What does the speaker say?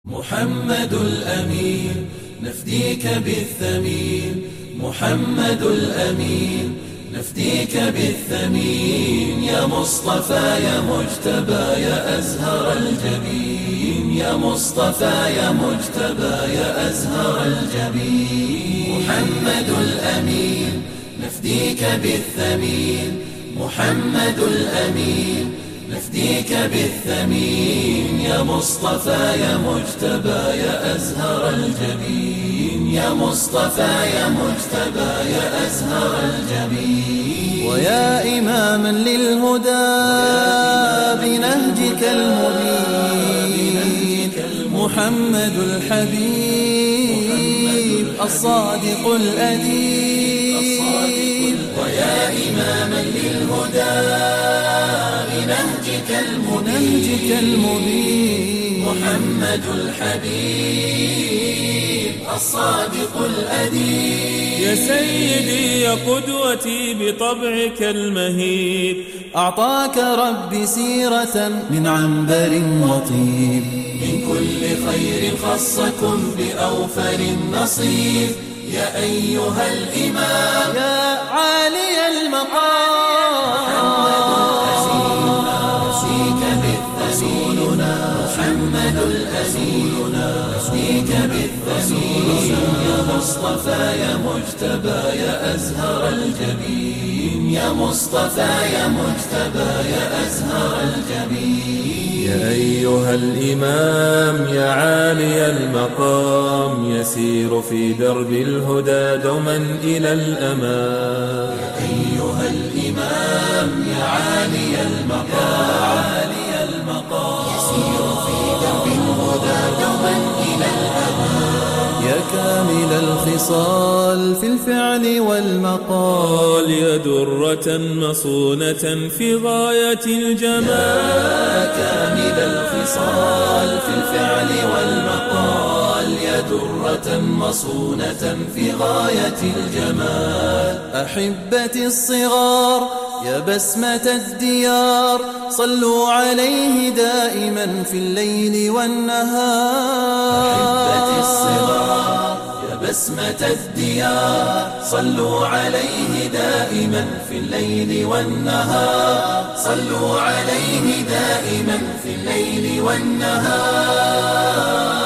محمد الأمين نفديك بالثمين، محمد الأمين نفديك بالثمين، يا مصطفى يا مجتبى يا أزهر الجبين، يا مصطفى يا مجتبى يا أزهر الجبين. محمد الأمين نفديك بالثمين، محمد الأمين نفديك بالثمين، يا مصطفى يا مجتبى يا أزهر الجبين، يا مصطفى يا مجتبى يا أزهر الجبين. ويا إماما للهدى بنهجك المبين، محمد الحبيب الصادق الأديب. ويا إماما للهدى بنهجك المبين، محمد الحبيب الصادق الأديب. يا سيدي يا قدوتي بطبعك المهيب، أعطاك ربي سيرة من عنبر وطيب، من كل خير خصكم بأوفر النصيب. يا أيها الإمام يا عالي المقام، محمد الأمين نفديك بالثمين، يا مصطفى يا مجتبى يا أزهر الجبين، يا مصطفى يا مجتبى يا أزهر الجبين. يا أيها الإمام يا عالي المقام، يسير في درب الهدى دوما إلى الأمام. يا أيها الإمام يا عالي المقام، يسير في درب الهدى دوما إلى الأمام. يا كامل الخصال في الفعل والمقال، يا درة مصونة في غاية الجمال. يا كامل الخصال في الفعل والمقال، يا درة مصونة في غاية الجمال. أحبتي الصغار يا بسمة الديار، صلوا عليه دائما في الليل والنهار. أحبتي الصغار يا بسمة الديار، صلوا عليه دائما في الليل والنهار، صلوا عليه دائما في الليل والنهار.